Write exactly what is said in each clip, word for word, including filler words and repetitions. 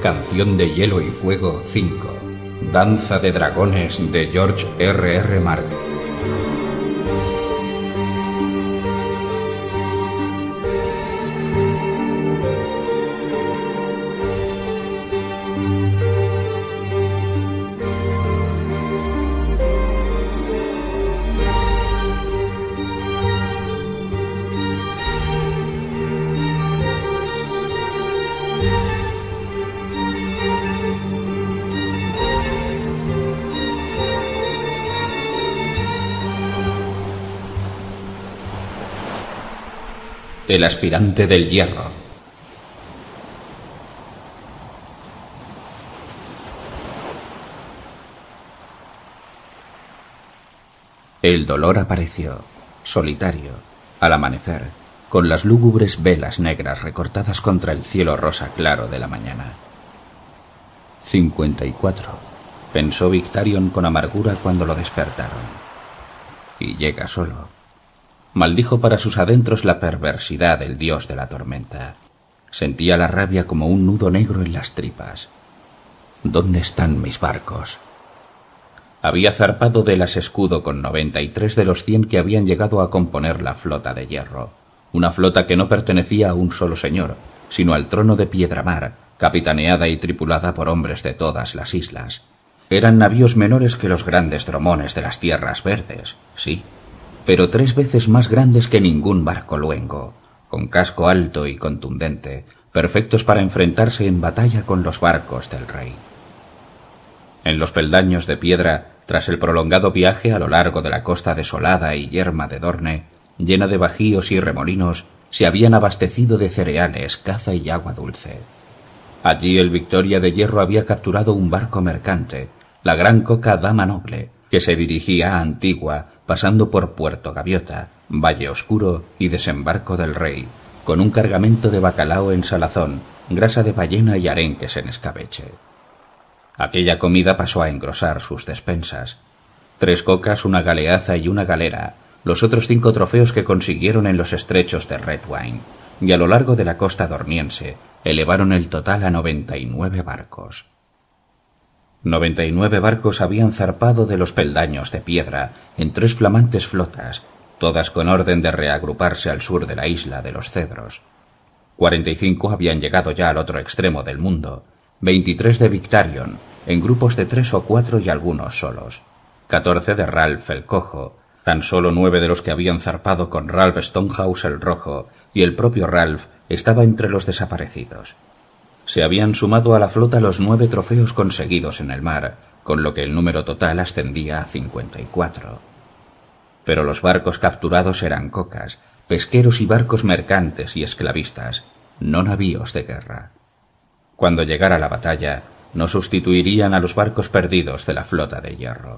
Canción de Hielo y Fuego cinco. Danza de Dragones de George R R Martin. El aspirante del hierro. El dolor apareció, solitario, al amanecer, con las lúgubres velas negras recortadas contra el cielo rosa claro de la mañana. Cincuenta y cuatro, pensó Victarion con amargura cuando lo despertaron. Y llega solo. Maldijo para sus adentros la perversidad del dios de la tormenta. Sentía la rabia como un nudo negro en las tripas. ¿Dónde están mis barcos? Había zarpado de las Escudo con noventa y tres de los cien que habían llegado a componer la flota de hierro. Una flota que no pertenecía a un solo señor, sino al trono de Piedramar, capitaneada y tripulada por hombres de todas las islas. Eran navíos menores que los grandes dromones de las tierras verdes, sí, pero tres veces más grandes que ningún barco luengo, con casco alto y contundente, perfectos para enfrentarse en batalla con los barcos del rey. En los peldaños de piedra, tras el prolongado viaje a lo largo de la costa desolada y yerma de Dorne, llena de bajíos y remolinos, se habían abastecido de cereales, caza y agua dulce. Allí el Victoria de Hierro había capturado un barco mercante, la gran coca Dama Noble, que se dirigía a Antigua, pasando por Puerto Gaviota, Valle Oscuro y Desembarco del Rey, con un cargamento de bacalao en salazón, grasa de ballena y arenques en escabeche. Aquella comida pasó a engrosar sus despensas. Tres cocas, una galeaza y una galera, los otros cinco trofeos que consiguieron en los estrechos de Redwyne, y a lo largo de la costa dorniense, elevaron el total a noventa y nueve barcos. Noventa y nueve barcos habían zarpado de los peldaños de piedra en tres flamantes flotas, todas con orden de reagruparse al sur de la isla de los Cedros. Cuarenta y cinco habían llegado ya al otro extremo del mundo, veintitrés de Victarion, en grupos de tres o cuatro y algunos solos, catorce de Ralph el Cojo, tan solo nueve de los que habían zarpado con Ralph Stonehouse el Rojo, y el propio Ralph estaba entre los desaparecidos. Se habían sumado a la flota los nueve trofeos conseguidos en el mar, con lo que el número total ascendía a cincuenta y cuatro. Pero los barcos capturados eran cocas, pesqueros y barcos mercantes y esclavistas, no navíos de guerra. Cuando llegara la batalla, no sustituirían a los barcos perdidos de la flota de hierro.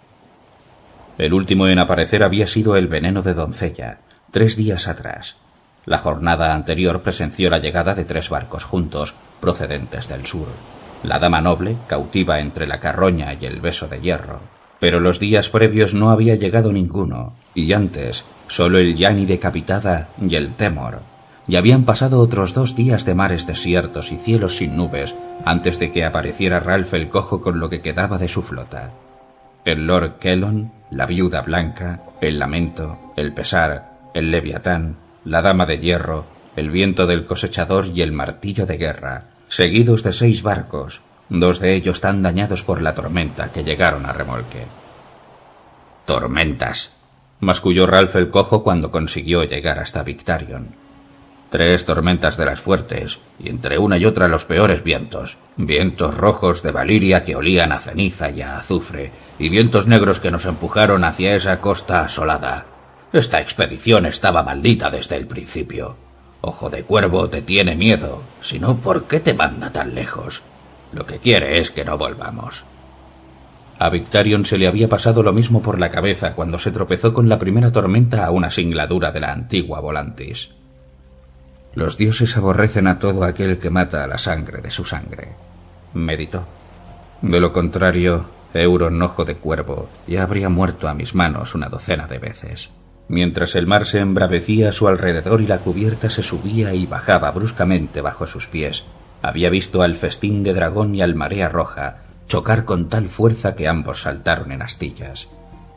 El último en aparecer había sido el Veneno de Doncella, tres días atrás. La jornada anterior presenció la llegada de tres barcos juntos, procedentes del sur. La Dama Noble, cautiva entre la Carroña y el Beso de Hierro. Pero los días previos no había llegado ninguno, y antes solo el Yani decapitada y el Temor. Y habían pasado otros dos días de mares desiertos y cielos sin nubes antes de que apareciera Ralph el Cojo con lo que quedaba de su flota. El Lord Kellon, la Viuda Blanca, el Lamento, el Pesar, el Leviatán, la Dama de Hierro, el Viento del Cosechador y el Martillo de Guerra, seguidos de seis barcos, dos de ellos tan dañados por la tormenta que llegaron a remolque. «Tormentas», masculló Ralph el Cojo cuando consiguió llegar hasta Victarion. «Tres tormentas de las fuertes, y entre una y otra los peores vientos. Vientos rojos de Valiria que olían a ceniza y a azufre, y vientos negros que nos empujaron hacia esa costa asolada. Esta expedición estaba maldita desde el principio. Ojo de Cuervo te tiene miedo, si no, ¿por qué te manda tan lejos? Lo que quiere es que no volvamos». A Victarion se le había pasado lo mismo por la cabeza cuando se tropezó con la primera tormenta a una singladura de la antigua Volantis. Los dioses aborrecen a todo aquel que mata a la sangre de su sangre, meditó. De lo contrario, Euron Ojo de Cuervo ya habría muerto a mis manos una docena de veces. Mientras el mar se embravecía a su alrededor y la cubierta se subía y bajaba bruscamente bajo sus pies, Había visto al Festín de Dragón y al Marea Roja chocar con tal fuerza que ambos saltaron en astillas.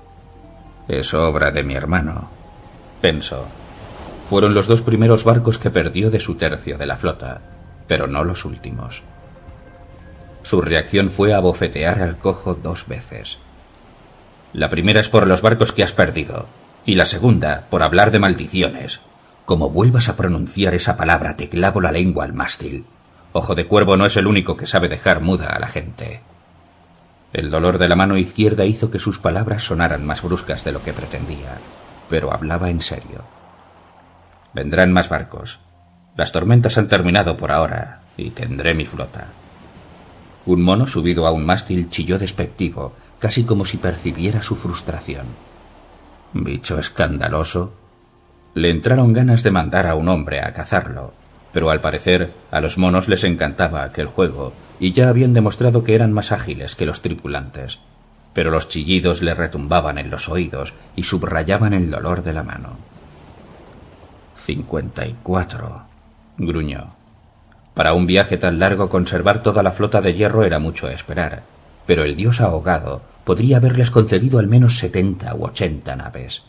«Es obra de mi hermano», pensó. Fueron los dos primeros barcos que perdió de su tercio de la flota, pero no los últimos. Su reacción fue abofetear al cojo dos veces. «La primera es por los barcos que has perdido, y la segunda por hablar de maldiciones. Como vuelvas a pronunciar esa palabra te clavo la lengua al mástil. Ojo de Cuervo no es el único que sabe dejar muda a la gente». El dolor de la mano izquierda hizo que sus palabras sonaran más bruscas de lo que pretendía, pero hablaba en serio. «Vendrán más barcos. Las tormentas han terminado por ahora, y tendré mi flota». Un mono subido a un mástil chilló despectivo, casi como si percibiera su frustración. «Bicho escandaloso». Le entraron ganas de mandar a un hombre a cazarlo, pero al parecer a los monos les encantaba aquel juego, y ya habían demostrado que eran más ágiles que los tripulantes. Pero los chillidos le retumbaban en los oídos y subrayaban el dolor de la mano. «Cincuenta y cuatro», gruñó. Para un viaje tan largo conservar toda la flota de hierro era mucho esperar, pero el dios ahogado podría haberles concedido al menos setenta u ochenta naves.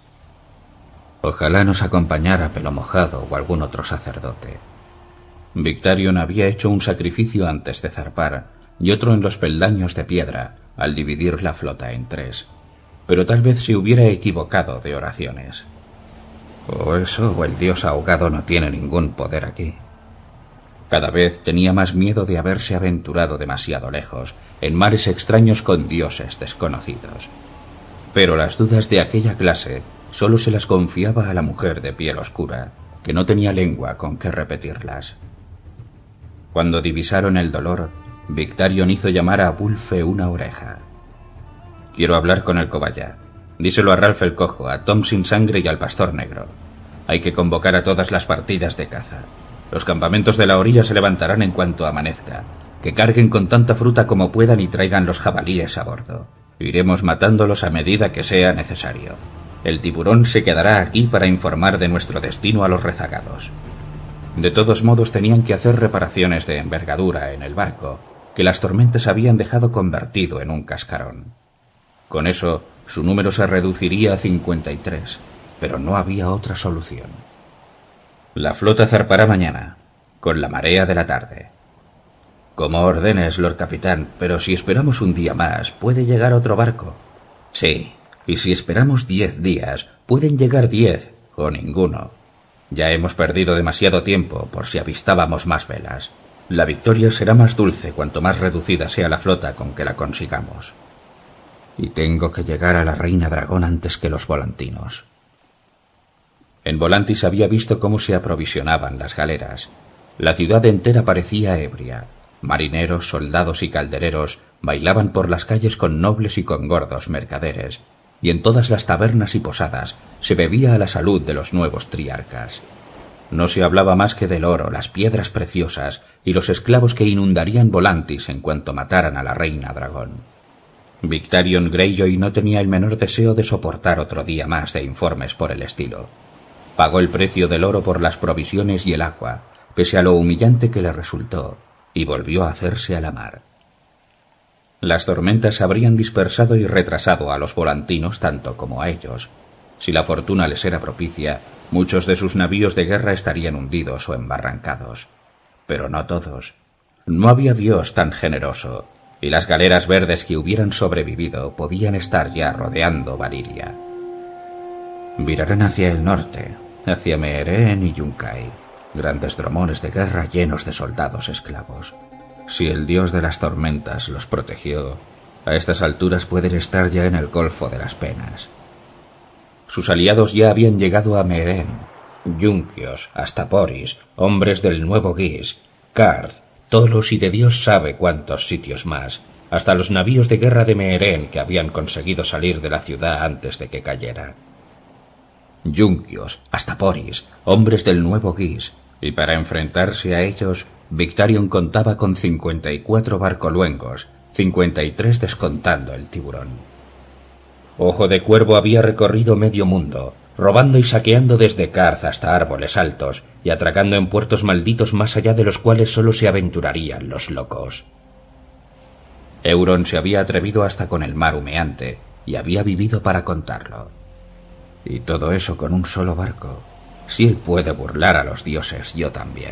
Ojalá nos acompañara Pelo Mojado o algún otro sacerdote. Victarion había hecho un sacrificio antes de zarpar y otro en los peldaños de piedra al dividir la flota en tres, pero tal vez se hubiera equivocado de oraciones. O eso o el dios ahogado no tiene ningún poder aquí. Cada vez tenía más miedo de haberse aventurado demasiado lejos, en mares extraños con dioses desconocidos. Pero las dudas de aquella clase solo se las confiaba a la mujer de piel oscura, que no tenía lengua con que repetirlas. Cuando divisaron el dolor, Victarion hizo llamar a Wulfe una oreja. «Quiero hablar con el cobaya. Díselo a Ralph el Cojo, a Tom Sin Sangre y al Pastor Negro. Hay que convocar a todas las partidas de caza. Los campamentos de la orilla se levantarán en cuanto amanezca. Que carguen con tanta fruta como puedan y traigan los jabalíes a bordo. Iremos matándolos a medida que sea necesario. El tiburón se quedará aquí para informar de nuestro destino a los rezagados». De todos modos tenían que hacer reparaciones de envergadura en el barco, que las tormentas habían dejado convertido en un cascarón. Con eso, su número se reduciría a cincuenta y tres, pero no había otra solución. «La flota zarpará mañana, con la marea de la tarde». «Como ordenes, Lord Capitán, pero si esperamos un día más, puede llegar otro barco». «Sí, y si esperamos diez días, pueden llegar diez o ninguno. Ya hemos perdido demasiado tiempo por si avistábamos más velas. La victoria será más dulce cuanto más reducida sea la flota con que la consigamos. Y tengo que llegar a la Reina Dragón antes que los volantinos». En Volantis había visto cómo se aprovisionaban las galeras. La ciudad entera parecía ebria. Marineros, soldados y caldereros bailaban por las calles con nobles y con gordos mercaderes, y en todas las tabernas y posadas se bebía a la salud de los nuevos triarcas. No se hablaba más que del oro, las piedras preciosas y los esclavos que inundarían Volantis en cuanto mataran a la Reina Dragón. Victarion Greyjoy no tenía el menor deseo de soportar otro día más de informes por el estilo. Pagó el precio del oro por las provisiones y el agua, pese a lo humillante que le resultó, y volvió a hacerse a la mar. Las tormentas habrían dispersado y retrasado a los volantinos tanto como a ellos. Si la fortuna les era propicia, muchos de sus navíos de guerra estarían hundidos o embarrancados. Pero no todos. No había Dios tan generoso, y las galeras verdes que hubieran sobrevivido podían estar ya rodeando Valiria. Virarán hacia el norte, hacia Meeren y Yunkai, grandes dromones de guerra llenos de soldados esclavos. Si el dios de las tormentas los protegió, a estas alturas pueden estar ya en el Golfo de las Penas. Sus aliados ya habían llegado a Meeren, Yunquios, Astaporis, hombres del Nuevo Guis, Karth, Tolos y de Dios sabe cuántos sitios más, hasta los navíos de guerra de Meeren que habían conseguido salir de la ciudad antes de que cayera. Yunquios, Astaporis, hombres del Nuevo Guis, y para enfrentarse a ellos, Victarion contaba con cincuenta y cuatro barcoluengos, cincuenta y tres descontando el tiburón. Ojo de Cuervo había recorrido medio mundo, robando y saqueando desde Karth hasta árboles altos y atracando en puertos malditos más allá de los cuales solo se aventurarían los locos. Euron se había atrevido hasta con el mar humeante y había vivido para contarlo. Y todo eso con un solo barco. Si él puede burlar a los dioses, yo también.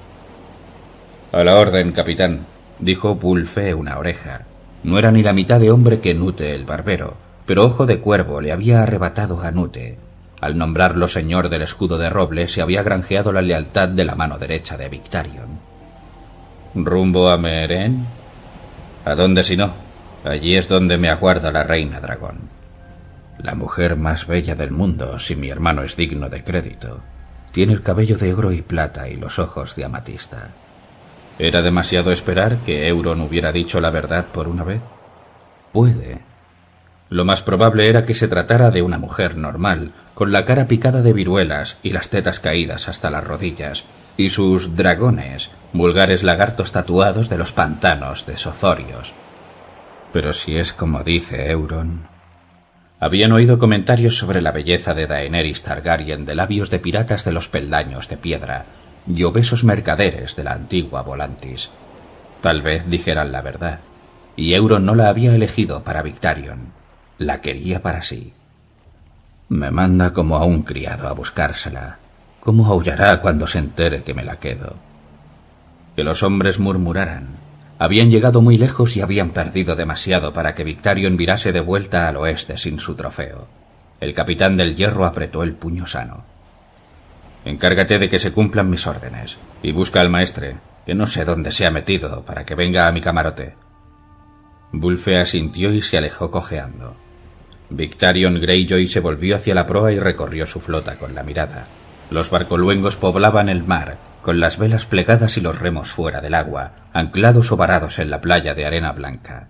A la orden, capitán, dijo Wulfe una oreja. No era ni la mitad de hombre que Nute el barbero, pero Ojo de Cuervo le había arrebatado a Nute. Al nombrarlo señor del escudo de roble, se había granjeado la lealtad de la mano derecha de Victarion. ¿Rumbo a Meereen? ¿A dónde si no? Allí es donde me aguarda la reina dragón. La mujer más bella del mundo, si mi hermano es digno de crédito. Tiene el cabello de oro y plata y los ojos de amatista. ¿Era demasiado esperar que Euron hubiera dicho la verdad por una vez? Puede. Lo más probable era que se tratara de una mujer normal, con la cara picada de viruelas y las tetas caídas hasta las rodillas, y sus dragones, vulgares lagartos tatuados de los pantanos de Sozorios. Pero si es como dice Euron... Habían oído comentarios sobre la belleza de Daenerys Targaryen de labios de piratas de los peldaños de piedra y obesos mercaderes de la antigua Volantis. Tal vez dijeran la verdad, y Euron no la había elegido para Victarion. La quería para sí. Me manda como a un criado a buscársela. ¿Cómo aullará cuando se entere que me la quedo? Que los hombres murmuraran. Habían llegado muy lejos y habían perdido demasiado para que Victarion virase de vuelta al oeste sin su trofeo. El capitán del Hierro apretó el puño sano. Encárgate de que se cumplan mis órdenes, y busca al maestre, que no sé dónde se ha metido, para que venga a mi camarote. Wulfe asintió y se alejó cojeando. Victarion Greyjoy se volvió hacia la proa y recorrió su flota con la mirada. Los barcoluengos poblaban el mar, con las velas plegadas y los remos fuera del agua, anclados o varados en la playa de arena blanca.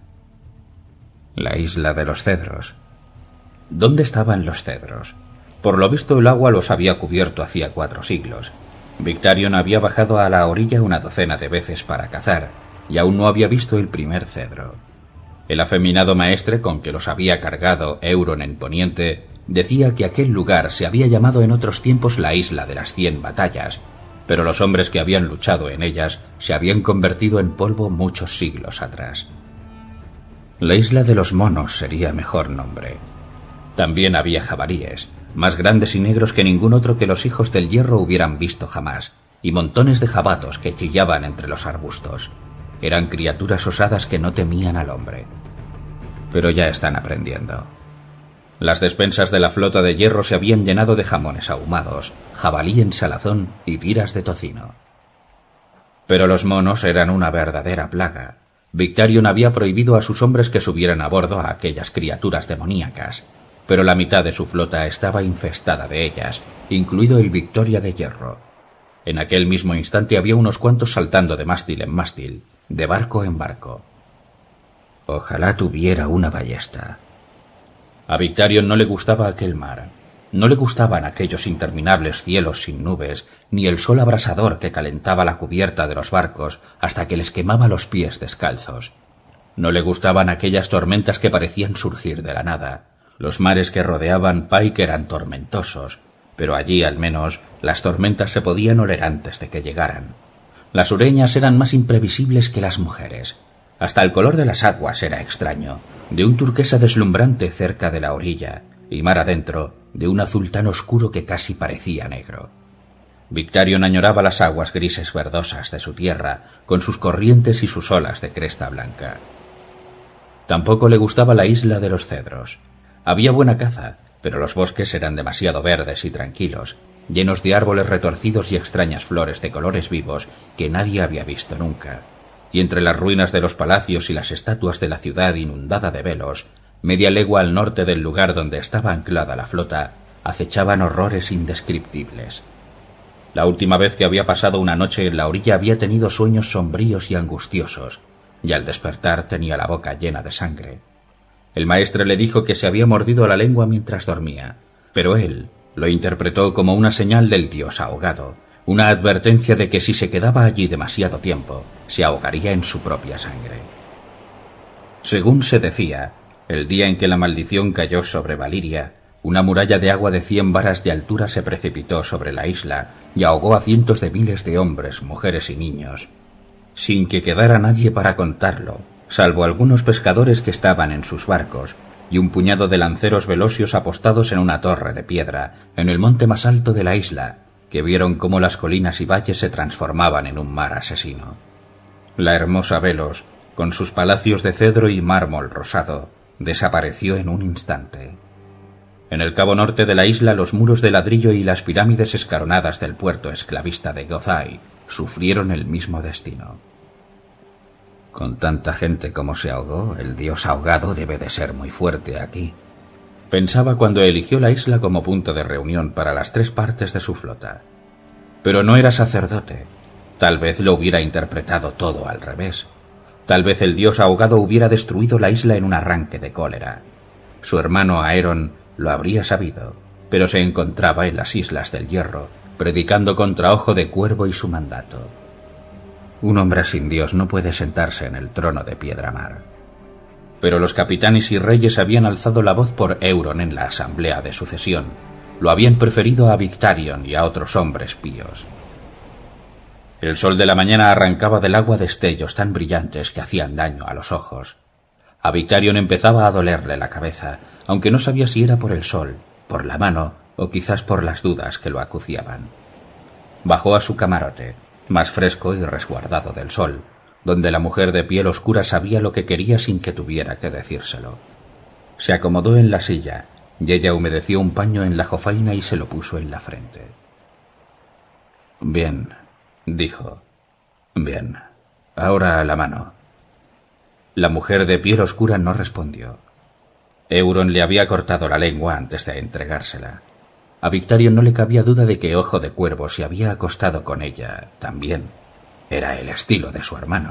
La isla de los cedros. ¿Dónde estaban los cedros? Por lo visto el agua los había cubierto hacía cuatro siglos. Victarion había bajado a la orilla una docena de veces para cazar, y aún no había visto el primer cedro. El afeminado maestre con que los había cargado Euron en Poniente decía que aquel lugar se había llamado en otros tiempos la Isla de las Cien Batallas, pero los hombres que habían luchado en ellas se habían convertido en polvo muchos siglos atrás. La Isla de los Monos sería mejor nombre. También había jabalíes, más grandes y negros que ningún otro que los hijos del Hierro hubieran visto jamás, y montones de jabatos que chillaban entre los arbustos. Eran criaturas osadas que no temían al hombre. Pero ya están aprendiendo. Las despensas de la flota de Hierro se habían llenado de jamones ahumados, jabalí en salazón y tiras de tocino. Pero los monos eran una verdadera plaga. Victarion había prohibido a sus hombres que subieran a bordo a aquellas criaturas demoníacas, pero la mitad de su flota estaba infestada de ellas, incluido el Victoria de Hierro. En aquel mismo instante había unos cuantos saltando de mástil en mástil, de barco en barco. Ojalá tuviera una ballesta. A Victarion no le gustaba aquel mar, no le gustaban aquellos interminables cielos sin nubes, ni el sol abrasador que calentaba la cubierta de los barcos hasta que les quemaba los pies descalzos. No le gustaban aquellas tormentas que parecían surgir de la nada. Los mares que rodeaban Pike eran tormentosos, pero allí al menos las tormentas se podían oler antes de que llegaran. Las sureñas eran más imprevisibles que las mujeres. Hasta el color de las aguas era extraño, de un turquesa deslumbrante cerca de la orilla, y mar adentro, de un azul tan oscuro que casi parecía negro. Victarion añoraba las aguas grises verdosas de su tierra, con sus corrientes y sus olas de cresta blanca. Tampoco le gustaba la isla de los cedros. Había buena caza, pero los bosques eran demasiado verdes y tranquilos, llenos de árboles retorcidos y extrañas flores de colores vivos que nadie había visto nunca. Y entre las ruinas de los palacios y las estatuas de la ciudad inundada de velos, media legua al norte del lugar donde estaba anclada la flota, acechaban horrores indescriptibles. La última vez que había pasado una noche en la orilla había tenido sueños sombríos y angustiosos, y al despertar tenía la boca llena de sangre. El maestre le dijo que se había mordido la lengua mientras dormía, pero él lo interpretó como una señal del dios ahogado, una advertencia de que si se quedaba allí demasiado tiempo, se ahogaría en su propia sangre. Según se decía, el día en que la maldición cayó sobre Valyria, Una muralla de agua de cien varas de altura se precipitó sobre la isla y ahogó a cientos de miles de hombres, mujeres y niños, sin que quedara nadie para contarlo, salvo algunos pescadores que estaban en sus barcos y un puñado de lanceros velocios apostados en una torre de piedra en el monte más alto de la isla, que vieron cómo las colinas y valles se transformaban en un mar asesino. La hermosa Velos, con sus palacios de cedro y mármol rosado, desapareció en un instante. En el cabo norte de la isla, los muros de ladrillo y las pirámides escalonadas del puerto esclavista de Gozai sufrieron el mismo destino. Con tanta gente como se ahogó, el dios ahogado debe de ser muy fuerte aquí, pensaba cuando eligió la isla como punto de reunión para las tres partes de su flota. Pero no era sacerdote. Tal vez lo hubiera interpretado todo al revés. Tal vez el dios ahogado hubiera destruido la isla en un arranque de cólera. Su hermano Aeron lo habría sabido, pero se encontraba en las Islas del Hierro, predicando contra Ojo de Cuervo y su mandato. Un hombre sin Dios no puede sentarse en el trono de Piedramar. Pero los capitanes y reyes habían alzado la voz por Euron en la asamblea de sucesión. Lo habían preferido a Victarion y a otros hombres píos. El sol de la mañana arrancaba del agua destellos tan brillantes que hacían daño a los ojos. A Victarion empezaba a dolerle la cabeza, aunque no sabía si era por el sol, por la mano o quizás por las dudas que lo acuciaban. Bajó a su camarote, más fresco y resguardado del sol, donde la mujer de piel oscura sabía lo que quería sin que tuviera que decírselo. Se acomodó en la silla y ella humedeció un paño en la jofaina y se lo puso en la frente. «Bien», dijo. «Bien. Ahora a la mano». La mujer de piel oscura no respondió. Euron le había cortado la lengua antes de entregársela. A Victarion no le cabía duda de que Ojo de Cuervo se había acostado con ella también. Era el estilo de su hermano.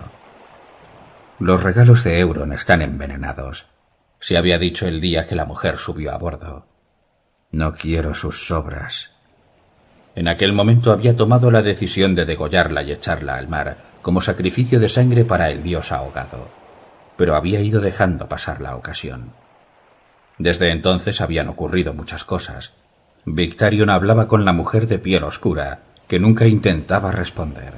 Los regalos de Euron están envenenados, se había dicho el día que la mujer subió a bordo. No quiero sus sobras. En aquel momento había tomado la decisión de degollarla y echarla al mar, como sacrificio de sangre para el dios ahogado. Pero había ido dejando pasar la ocasión. Desde entonces habían ocurrido muchas cosas. Victarion hablaba con la mujer de piel oscura, que nunca intentaba responder.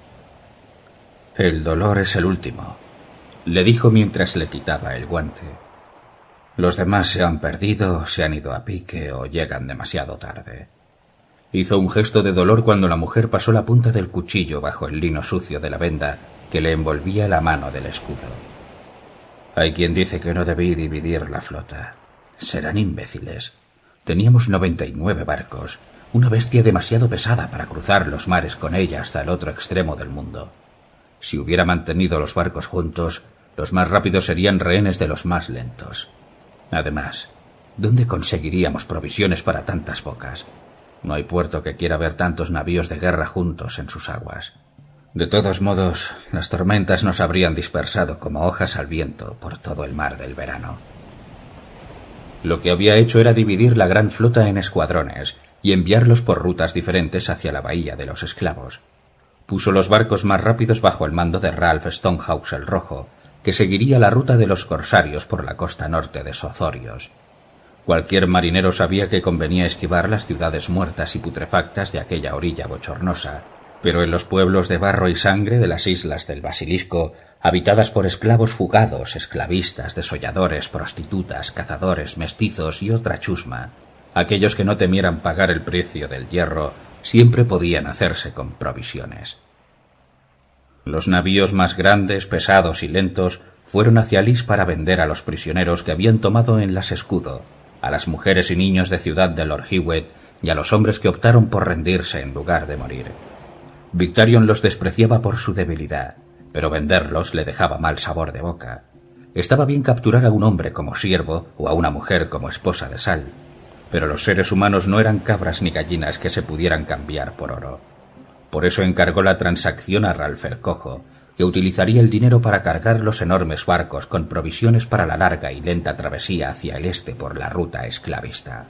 «El dolor es el último», le dijo mientras le quitaba el guante. «Los demás se han perdido, se han ido a pique o llegan demasiado tarde». Hizo un gesto de dolor cuando la mujer pasó la punta del cuchillo bajo el lino sucio de la venda que le envolvía la mano del escudo. «Hay quien dice que no debí dividir la flota. Serán imbéciles. Teníamos noventa y nueve barcos, una bestia demasiado pesada para cruzar los mares con ella hasta el otro extremo del mundo. Si hubiera mantenido los barcos juntos, los más rápidos serían rehenes de los más lentos. Además, ¿dónde conseguiríamos provisiones para tantas bocas? No hay puerto que quiera ver tantos navíos de guerra juntos en sus aguas. De todos modos, las tormentas nos habrían dispersado como hojas al viento por todo el mar del verano». Lo que había hecho era dividir la gran flota en escuadrones y enviarlos por rutas diferentes hacia la bahía de los esclavos. Puso los barcos más rápidos bajo el mando de Ralph Stonehouse el Rojo, que seguiría la ruta de los corsarios por la costa norte de Sozorios. Cualquier marinero sabía que convenía esquivar las ciudades muertas y putrefactas de aquella orilla bochornosa, pero en los pueblos de barro y sangre de las islas del Basilisco, habitadas por esclavos fugados, esclavistas, desolladores, prostitutas, cazadores, mestizos y otra chusma, aquellos que no temieran pagar el precio del hierro siempre podían hacerse con provisiones. Los navíos más grandes, pesados y lentos fueron hacia Lys para vender a los prisioneros que habían tomado en las Escudo, a las mujeres y niños de Ciudad de Lorhiwet y a los hombres que optaron por rendirse en lugar de morir. Victarion los despreciaba por su debilidad, pero venderlos le dejaba mal sabor de boca. Estaba bien capturar a un hombre como siervo o a una mujer como esposa de Sal, pero los seres humanos no eran cabras ni gallinas que se pudieran cambiar por oro. Por eso encargó la transacción a Ralph el Cojo, que utilizaría el dinero para cargar los enormes barcos con provisiones para la larga y lenta travesía hacia el este por la ruta esclavista.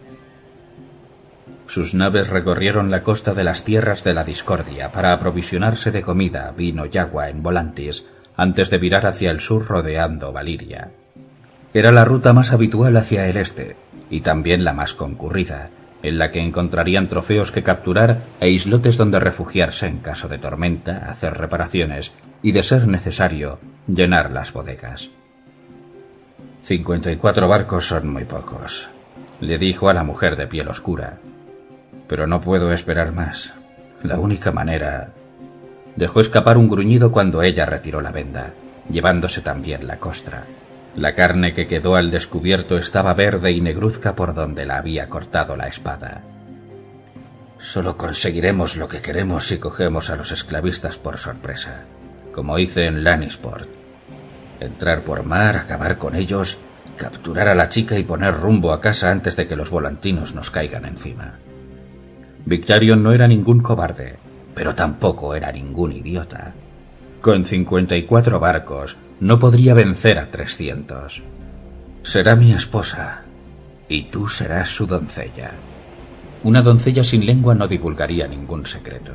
Sus naves recorrieron la costa de las tierras de la Discordia para aprovisionarse de comida, vino y agua en Volantis antes de virar hacia el sur rodeando Valiria. Era la ruta más habitual hacia el este, y también la más concurrida, en la que encontrarían trofeos que capturar e islotes donde refugiarse en caso de tormenta, hacer reparaciones y, de ser necesario, llenar las bodegas. Cincuenta y cuatro barcos son muy pocos, le dijo a la mujer de piel oscura. Pero no puedo esperar más. La única manera... Dejó escapar un gruñido cuando ella retiró la venda, llevándose también la costra. La carne que quedó al descubierto estaba verde y negruzca por donde la había cortado la espada. Solo conseguiremos lo que queremos si cogemos a los esclavistas por sorpresa, como hice en Lannisport. Entrar por mar, acabar con ellos, capturar a la chica y poner rumbo a casa antes de que los volantinos nos caigan encima. Victarion no era ningún cobarde, pero tampoco era ningún idiota. Con cincuenta y cuatro barcos no podría vencer a trescientos. Será mi esposa, y tú serás su doncella. Una doncella sin lengua no divulgaría ningún secreto.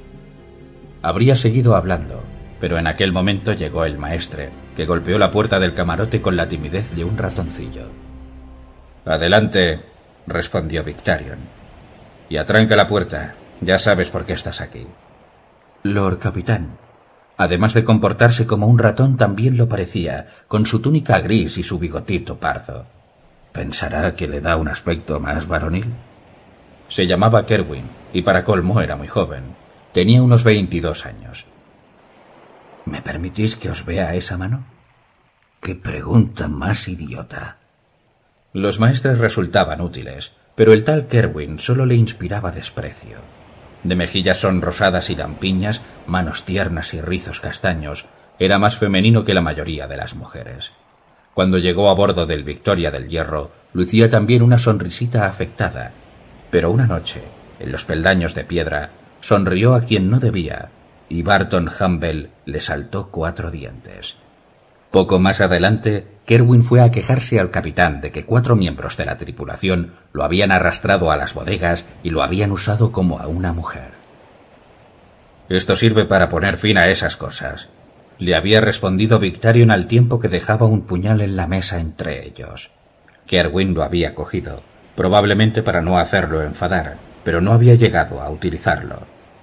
Habría seguido hablando, pero en aquel momento llegó el maestre, que golpeó la puerta del camarote con la timidez de un ratoncillo. «Adelante», respondió Victarion. «Y atranca la puerta. Ya sabes por qué estás aquí». Lord Capitán. Además de comportarse como un ratón, también lo parecía, con su túnica gris y su bigotito pardo. ¿Pensará que le da un aspecto más varonil? Se llamaba Kerwin, y para colmo era muy joven. Tenía unos veintidós años. ¿Me permitís que os vea esa mano? ¡Qué pregunta más idiota! Los maestres resultaban útiles, pero el tal Kerwin solo le inspiraba desprecio. De mejillas sonrosadas y lampiñas, manos tiernas y rizos castaños, era más femenino que la mayoría de las mujeres. Cuando llegó a bordo del Victoria del Hierro, lucía también una sonrisita afectada, pero una noche, en los peldaños de piedra, sonrió a quien no debía, y Barton Humble le saltó cuatro dientes. Poco más adelante, Kerwin fue a quejarse al capitán de que cuatro miembros de la tripulación lo habían arrastrado a las bodegas y lo habían usado como a una mujer. «Esto sirve para poner fin a esas cosas», le había respondido Victarion al tiempo que dejaba un puñal en la mesa entre ellos. Kerwin lo había cogido, probablemente para no hacerlo enfadar, pero no había llegado a utilizarlo.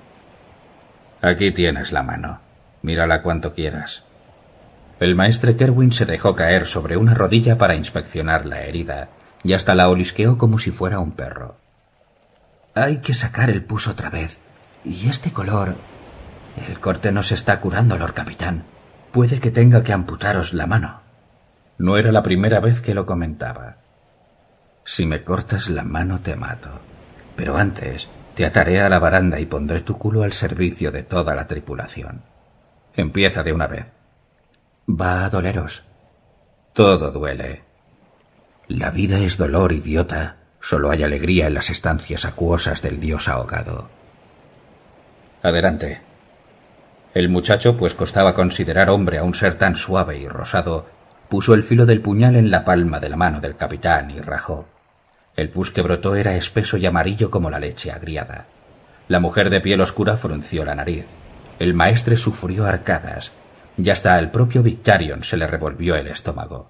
«Aquí tienes la mano. Mírala cuanto quieras». El maestre Kerwin se dejó caer sobre una rodilla para inspeccionar la herida, y hasta la olisqueó como si fuera un perro. «Hay que sacar el pus otra vez. Y este color... El corte no se está curando, Lord Capitán. Puede que tenga que amputaros la mano». No era la primera vez que lo comentaba. «Si me cortas la mano te mato. Pero antes te ataré a la baranda y pondré tu culo al servicio de toda la tripulación. Empieza de una vez». «¿Va a doleros?» «Todo duele». «La vida es dolor, idiota. Solo hay alegría en las estancias acuosas del dios ahogado». «Adelante». El muchacho, pues costaba considerar hombre a un ser tan suave y rosado, puso el filo del puñal en la palma de la mano del capitán y rajó. El pus que brotó era espeso y amarillo como la leche agriada. La mujer de piel oscura frunció la nariz. El maestre sufrió arcadas, y hasta al propio Victarion se le revolvió el estómago.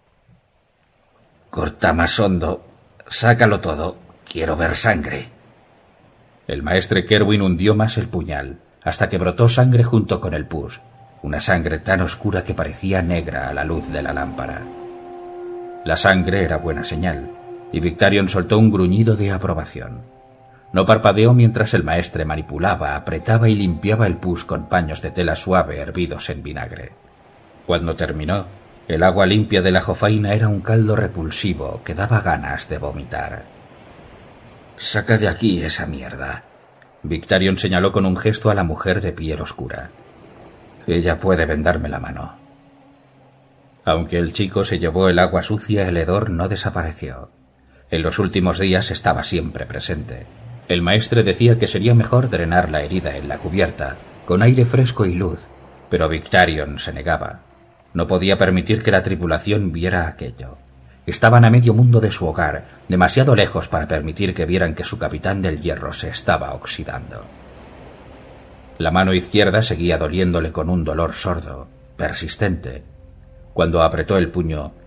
«Corta más hondo. Sácalo todo. Quiero ver sangre». El maestre Kerwin hundió más el puñal, hasta que brotó sangre junto con el pus, una sangre tan oscura que parecía negra a la luz de la lámpara. La sangre era buena señal, y Victarion soltó un gruñido de aprobación. No parpadeó mientras el maestre manipulaba, apretaba y limpiaba el pus con paños de tela suave hervidos en vinagre. Cuando terminó, el agua limpia de la jofaina era un caldo repulsivo que daba ganas de vomitar. «Saca de aquí esa mierda». Victarion señaló con un gesto a la mujer de piel oscura. «Ella puede vendarme la mano». Aunque el chico se llevó el agua sucia, el hedor no desapareció. En los últimos días estaba siempre presente. El maestre decía que sería mejor drenar la herida en la cubierta, con aire fresco y luz, pero Victarion se negaba. No podía permitir que la tripulación viera aquello. Estaban a medio mundo de su hogar, demasiado lejos para permitir que vieran que su capitán del hierro se estaba oxidando. La mano izquierda seguía doliéndole con un dolor sordo, persistente. Cuando apretó el puño,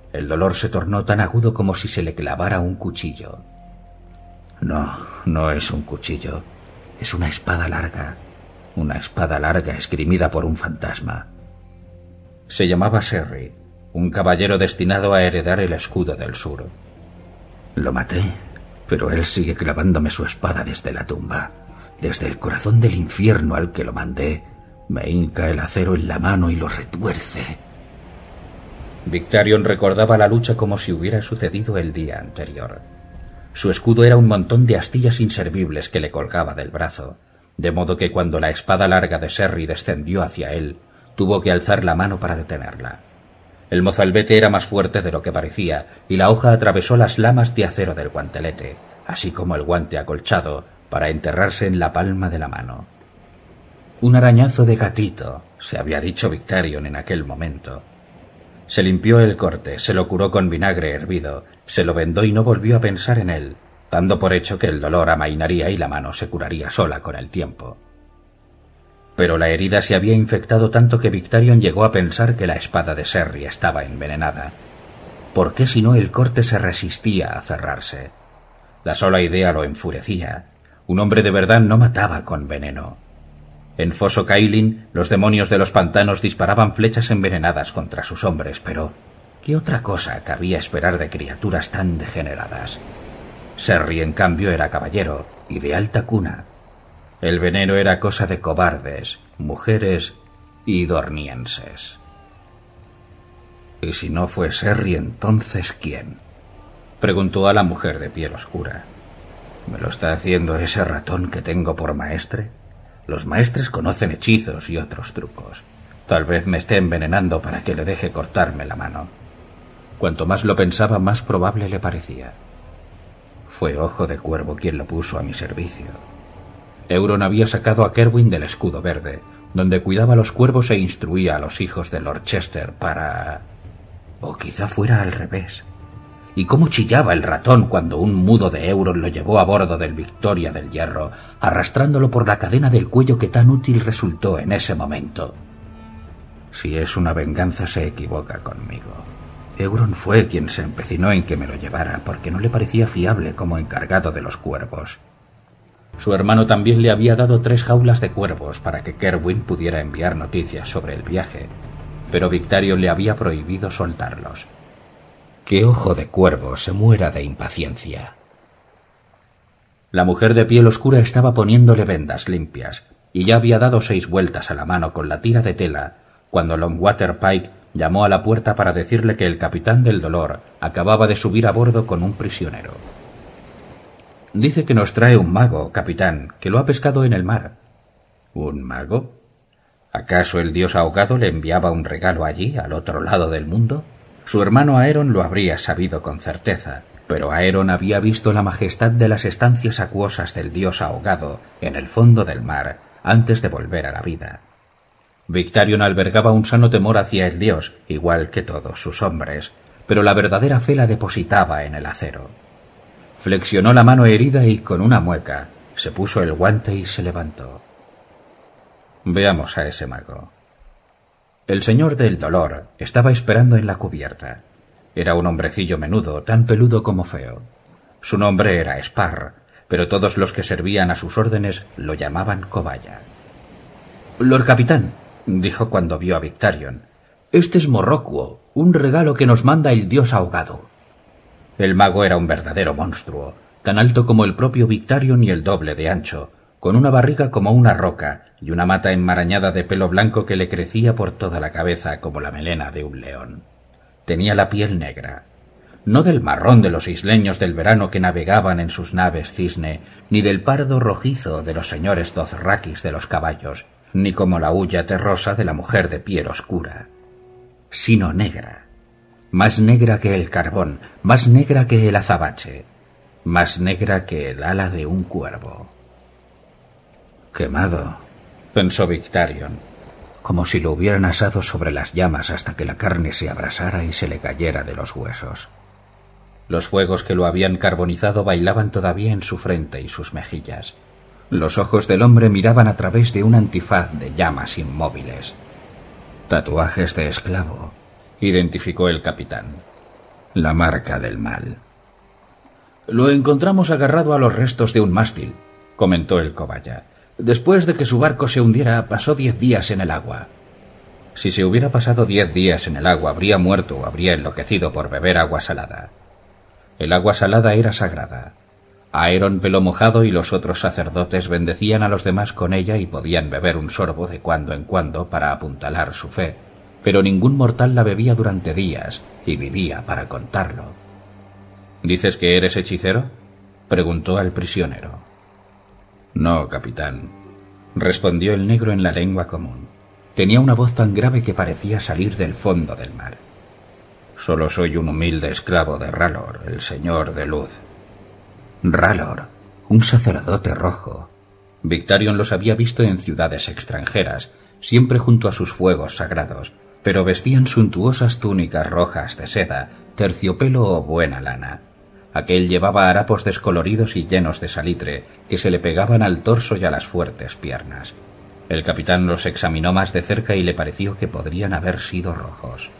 El dolor se tornó tan agudo como si se le clavara un cuchillo. No, no es un cuchillo. Es una espada larga. Una espada larga esgrimida por un fantasma. Se llamaba Serry, un caballero destinado a heredar el escudo del sur. Lo maté, pero él sigue clavándome su espada desde la tumba. Desde el corazón del infierno al que lo mandé, me hinca el acero en la mano y lo retuerce. Victarion recordaba la lucha como si hubiera sucedido el día anterior. Su escudo era un montón de astillas inservibles que le colgaba del brazo, de modo que cuando la espada larga de Serry descendió hacia él, tuvo que alzar la mano para detenerla. El mozalbete era más fuerte de lo que parecía, y la hoja atravesó las lamas de acero del guantelete, así como el guante acolchado, para enterrarse en la palma de la mano. Un arañazo de gatito, se había dicho Victarion en aquel momento. Se limpió el corte, se lo curó con vinagre hervido, se lo vendó y no volvió a pensar en él, dando por hecho que el dolor amainaría y la mano se curaría sola con el tiempo. Pero la herida se había infectado tanto que Victarion llegó a pensar que la espada de Serry estaba envenenada. ¿Por qué si no el corte se resistía a cerrarse? La sola idea lo enfurecía. Un hombre de verdad no mataba con veneno. En Foso Cailin, los demonios de los pantanos disparaban flechas envenenadas contra sus hombres, pero ¿qué otra cosa cabía esperar de criaturas tan degeneradas? Serry, en cambio, era caballero y de alta cuna. El veneno era cosa de cobardes, mujeres y dornienses. ¿Y si no fue Serry, entonces quién?, preguntó a la mujer de piel oscura. ¿Me lo está haciendo ese ratón que tengo por maestre? Los maestres conocen hechizos y otros trucos. Tal vez me esté envenenando para que le deje cortarme la mano. Cuanto más lo pensaba, más probable le parecía. Fue Ojo de Cuervo quien lo puso a mi servicio. Euron había sacado a Kerwin del escudo verde, donde cuidaba a los cuervos e instruía a los hijos de Lord Chester para... O quizá fuera al revés. ¿Y cómo chillaba el ratón cuando un mudo de Euron lo llevó a bordo del Victoria del Hierro, arrastrándolo por la cadena del cuello que tan útil resultó en ese momento? Si es una venganza, se equivoca conmigo. Euron fue quien se empecinó en que me lo llevara, porque no le parecía fiable como encargado de los cuervos. Su hermano también le había dado tres jaulas de cuervos para que Kerwin pudiera enviar noticias sobre el viaje, pero Victarion le había prohibido soltarlos. Que Ojo de Cuervo se muera de impaciencia. La mujer de piel oscura estaba poniéndole vendas limpias, y ya había dado seis vueltas a la mano con la tira de tela, cuando Longwater Pike llamó a la puerta para decirle que el capitán del Dolor acababa de subir a bordo con un prisionero. Dice que nos trae un mago, capitán, que lo ha pescado en el mar. ¿Un mago? ¿Acaso el dios ahogado le enviaba un regalo allí, al otro lado del mundo? Su hermano Aeron lo habría sabido con certeza, pero Aeron había visto la majestad de las estancias acuosas del dios ahogado en el fondo del mar antes de volver a la vida. Victarion albergaba un sano temor hacia el dios, igual que todos sus hombres, pero la verdadera fe la depositaba en el acero. Flexionó la mano herida y, con una mueca, se puso el guante y se levantó. Veamos a ese mago. El señor del Dolor estaba esperando en la cubierta. Era un hombrecillo menudo, tan peludo como feo. Su nombre era Spar, pero todos los que servían a sus órdenes lo llamaban Cobaya. «Lord Capitán», dijo cuando vio a Victarion, «este es Morrocuo, un regalo que nos manda el dios ahogado». El mago era un verdadero monstruo, tan alto como el propio Victarion y el doble de ancho, con una barriga como una roca y una mata enmarañada de pelo blanco que le crecía por toda la cabeza como la melena de un león. Tenía la piel negra, no del marrón de los isleños del verano que navegaban en sus naves cisne, ni del pardo rojizo de los señores dozrakis de los caballos, ni como la hulla terrosa de la mujer de piel oscura, sino negra, más negra que el carbón, más negra que el azabache, más negra que el ala de un cuervo. Quemado, pensó Victarion, como si lo hubieran asado sobre las llamas hasta que la carne se abrasara y se le cayera de los huesos. Los fuegos que lo habían carbonizado bailaban todavía en su frente y sus mejillas. Los ojos del hombre miraban a través de un antifaz de llamas inmóviles. Tatuajes de esclavo, identificó el capitán. La marca del mal. Lo encontramos agarrado a los restos de un mástil, comentó el cobaya. Después de que su barco se hundiera, pasó diez días en el agua. Si se hubiera pasado diez días en el agua, habría muerto o habría enloquecido por beber agua salada. El agua salada era sagrada. Aeron Pelo Mojado y los otros sacerdotes bendecían a los demás con ella y podían beber un sorbo de cuando en cuando para apuntalar su fe, pero ningún mortal la bebía durante días y vivía para contarlo. ¿Dices que eres hechicero?, preguntó al prisionero. No, capitán, respondió el negro en la lengua común. Tenía una voz tan grave que parecía salir del fondo del mar. Solo soy un humilde esclavo de Ralor, el señor de luz. Ralor, un sacerdote rojo. Victarion los había visto en ciudades extranjeras, siempre junto a sus fuegos sagrados, pero vestían suntuosas túnicas rojas de seda, terciopelo o buena lana. Aquel llevaba harapos descoloridos y llenos de salitre que se le pegaban al torso y a las fuertes piernas. El capitán los examinó más de cerca y le pareció que podrían haber sido rojos.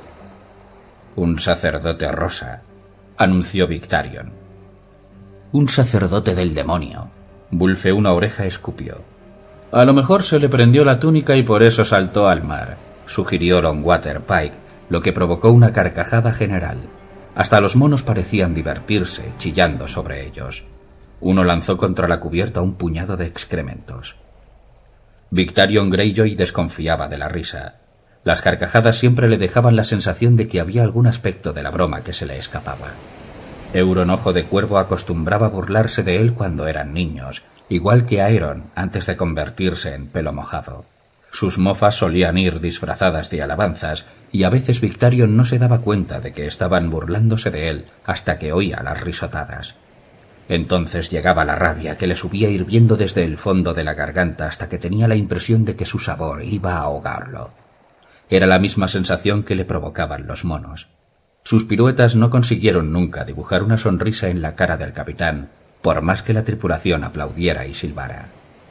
Un sacerdote rosa, anunció Victarion. Un sacerdote del demonio. Bulfe una oreja escupió. A lo mejor se le prendió la túnica y por eso saltó al mar, sugirió Longwater Pike, lo que provocó una carcajada general. Hasta los monos parecían divertirse, chillando sobre ellos. Uno lanzó contra la cubierta un puñado de excrementos. Victarion Greyjoy desconfiaba de la risa. Las carcajadas siempre le dejaban la sensación de que había algún aspecto de la broma que se le escapaba. Euron Ojo de Cuervo acostumbraba burlarse de él cuando eran niños, igual que Aeron antes de convertirse en Pelo Mojado. Sus mofas solían ir disfrazadas de alabanzas, y a veces Victarion no se daba cuenta de que estaban burlándose de él hasta que oía las risotadas. Entonces llegaba la rabia que le subía hirviendo desde el fondo de la garganta hasta que tenía la impresión de que su sabor iba a ahogarlo. Era la misma sensación que le provocaban los monos. Sus piruetas no consiguieron nunca dibujar una sonrisa en la cara del capitán, por más que la tripulación aplaudiera y silbara.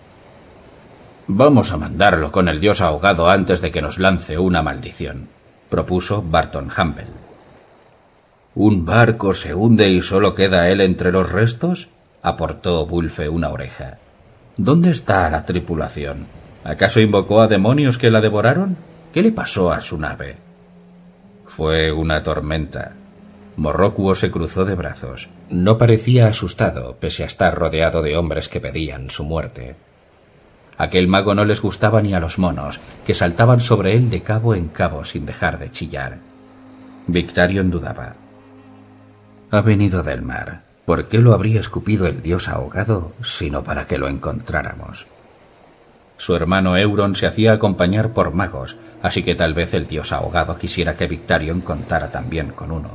«Vamos a mandarlo con el dios ahogado antes de que nos lance una maldición», propuso Barton Humble. «¿Un barco se hunde y solo queda él entre los restos?», aportó Bulfe una oreja. «¿Dónde está la tripulación? ¿Acaso invocó a demonios que la devoraron? ¿Qué le pasó a su nave?» «Fue una tormenta». Morrocuo se cruzó de brazos. No parecía asustado, pese a estar rodeado de hombres que pedían su muerte. Aquel mago no les gustaba ni a los monos, que saltaban sobre él de cabo en cabo sin dejar de chillar. Victarion dudaba. «Ha venido del mar. ¿Por qué lo habría escupido el dios ahogado, sino para que lo encontráramos?» Su hermano Euron se hacía acompañar por magos, así que tal vez el dios ahogado quisiera que Victarion contara también con uno.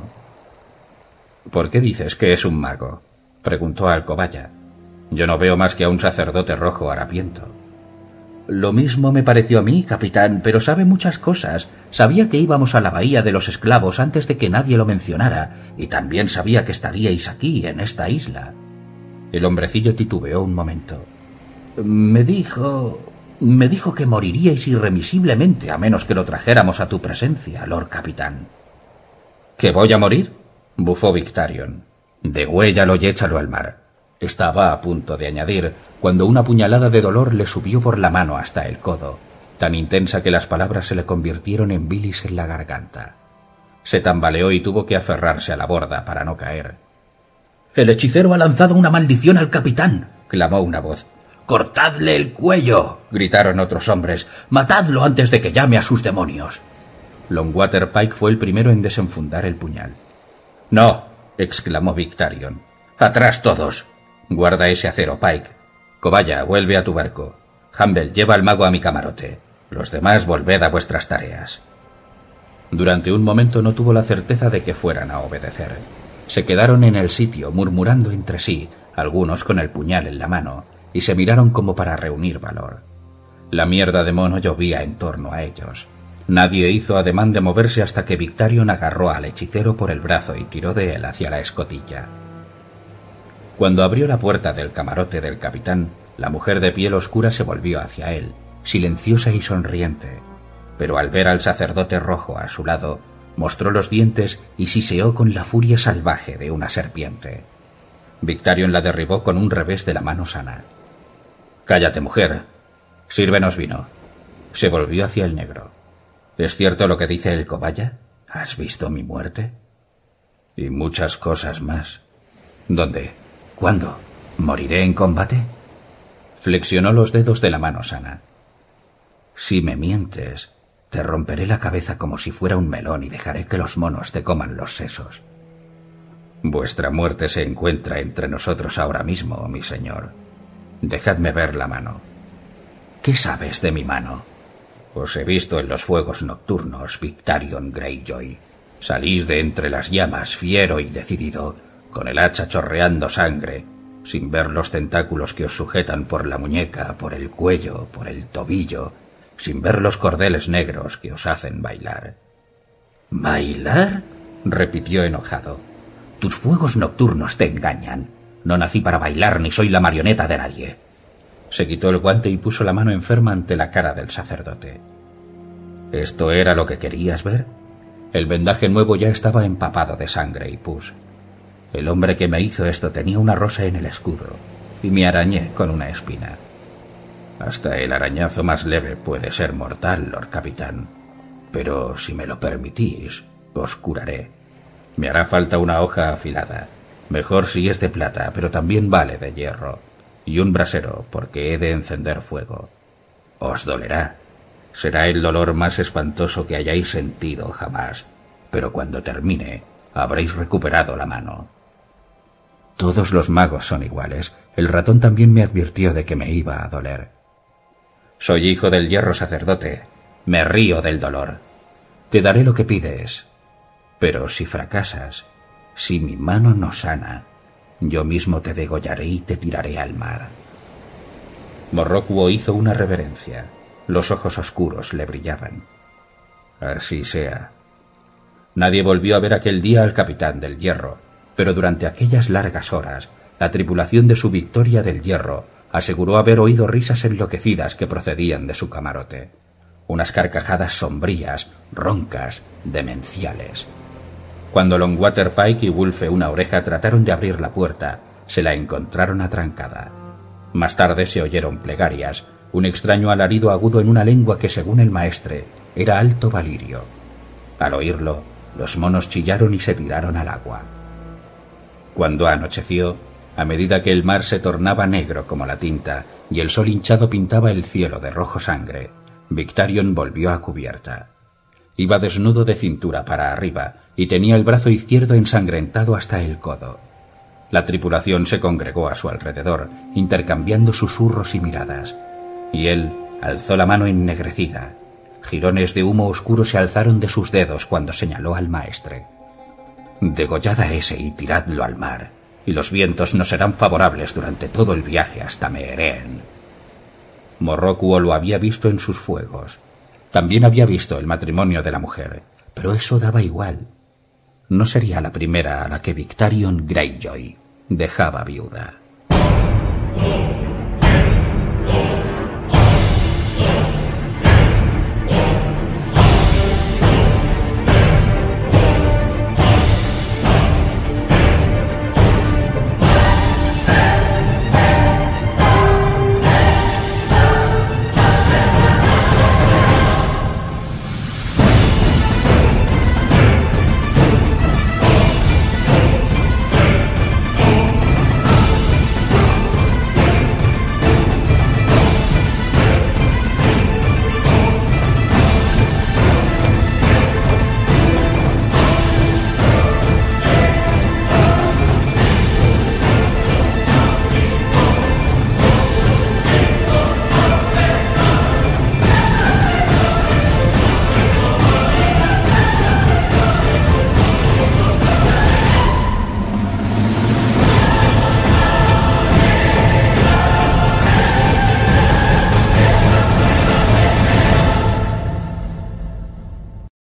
«¿Por qué dices que es un mago?», preguntó Alcobaya. «Yo no veo más que a un sacerdote rojo harapiento». «Lo mismo me pareció a mí, capitán, pero sabe muchas cosas. Sabía que íbamos a la bahía de los esclavos antes de que nadie lo mencionara, y también sabía que estaríais aquí, en esta isla». El hombrecillo titubeó un momento. «Me dijo... me dijo que moriríais irremisiblemente a menos que lo trajéramos a tu presencia, Lord Capitán». «¿Que voy a morir?», bufó Victarion. «Degüéllalo y échalo al mar». Estaba a punto de añadir, cuando una puñalada de dolor le subió por la mano hasta el codo, tan intensa que las palabras se le convirtieron en bilis en la garganta. Se tambaleó y tuvo que aferrarse a la borda para no caer. «El hechicero ha lanzado una maldición al capitán», clamó una voz. «¡Cortadle el cuello!», gritaron otros hombres. «¡Matadlo antes de que llame a sus demonios!». Longwater Pike fue el primero en desenfundar el puñal. «No», exclamó Victarion. «¡Atrás todos! Guarda ese acero, Pike. Cobaya, vuelve a tu barco. Humble, lleva al mago a mi camarote. Los demás volved a vuestras tareas». Durante un momento no tuvo la certeza de que fueran a obedecer. Se quedaron en el sitio, murmurando entre sí, algunos con el puñal en la mano, y se miraron como para reunir valor. La mierda de mono llovía en torno a ellos. Nadie hizo ademán de moverse hasta que Victarion agarró al hechicero por el brazo y tiró de él hacia la escotilla. Cuando abrió la puerta del camarote del capitán, la mujer de piel oscura se volvió hacia él, silenciosa y sonriente, pero al ver al sacerdote rojo a su lado, mostró los dientes y siseó con la furia salvaje de una serpiente. Victarion la derribó con un revés de la mano sana. «Cállate, mujer. Sírvenos vino». Se volvió hacia el negro. «¿Es cierto lo que dice el cobaya? ¿Has visto mi muerte?» «Y muchas cosas más». «¿Dónde? ¿Cuándo? ¿Moriré en combate?» Flexionó los dedos de la mano sana. «Si me mientes, te romperé la cabeza como si fuera un melón y dejaré que los monos te coman los sesos». «Vuestra muerte se encuentra entre nosotros ahora mismo, mi señor. Dejadme ver la mano». «¿Qué sabes de mi mano?» «Os he visto en los fuegos nocturnos, Victarion Greyjoy. Salís de entre las llamas, fiero y decidido, con el hacha chorreando sangre, sin ver los tentáculos que os sujetan por la muñeca, por el cuello, por el tobillo, sin ver los cordeles negros que os hacen bailar». «¿Bailar?», repitió enojado. «Tus fuegos nocturnos te engañan. No nací para bailar ni soy la marioneta de nadie». Se quitó el guante y puso la mano enferma ante la cara del sacerdote. «¿Esto era lo que querías ver?» El vendaje nuevo ya estaba empapado de sangre y pus. «El hombre que me hizo esto tenía una rosa en el escudo y me arañé con una espina. Hasta el arañazo más leve puede ser mortal, Lord Capitán, pero si me lo permitís, os curaré. Me hará falta una hoja afilada, mejor si es de plata, pero también vale de hierro, y un brasero, porque he de encender fuego. Os dolerá. Será el dolor más espantoso que hayáis sentido jamás, pero cuando termine, habréis recuperado la mano». Todos los magos son iguales. El ratón también me advirtió de que me iba a doler. «Soy hijo del hierro, sacerdote. Me río del dolor. Te daré lo que pides. Pero si fracasas, si mi mano no sana, yo mismo te degollaré y te tiraré al mar». Morrocuo hizo una reverencia. Los ojos oscuros le brillaban. «Así sea». Nadie volvió a ver aquel día al capitán del hierro, pero durante aquellas largas horas, la tripulación de su Victoria del Hierro aseguró haber oído risas enloquecidas que procedían de su camarote. Unas carcajadas sombrías, roncas, demenciales. Cuando Longwater Pike y Wulfe Una Oreja trataron de abrir la puerta, se la encontraron atrancada. Más tarde se oyeron plegarias, un extraño alarido agudo en una lengua que, según el maestre, era alto valirio. Al oírlo, los monos chillaron y se tiraron al agua. Cuando anocheció, a medida que el mar se tornaba negro como la tinta y el sol hinchado pintaba el cielo de rojo sangre, Victarion volvió a cubierta. Iba desnudo de cintura para arriba y tenía el brazo izquierdo ensangrentado hasta el codo. La tripulación se congregó a su alrededor, intercambiando susurros y miradas, y él alzó la mano ennegrecida. Jirones de humo oscuro se alzaron de sus dedos cuando señaló al maestre. «Degollad a ese y tiradlo al mar, y los vientos no serán favorables durante todo el viaje hasta Meereen». Morrocuo lo había visto en sus fuegos. También había visto el matrimonio de la mujer, pero eso daba igual. No sería la primera a la que Victarion Greyjoy dejaba viuda.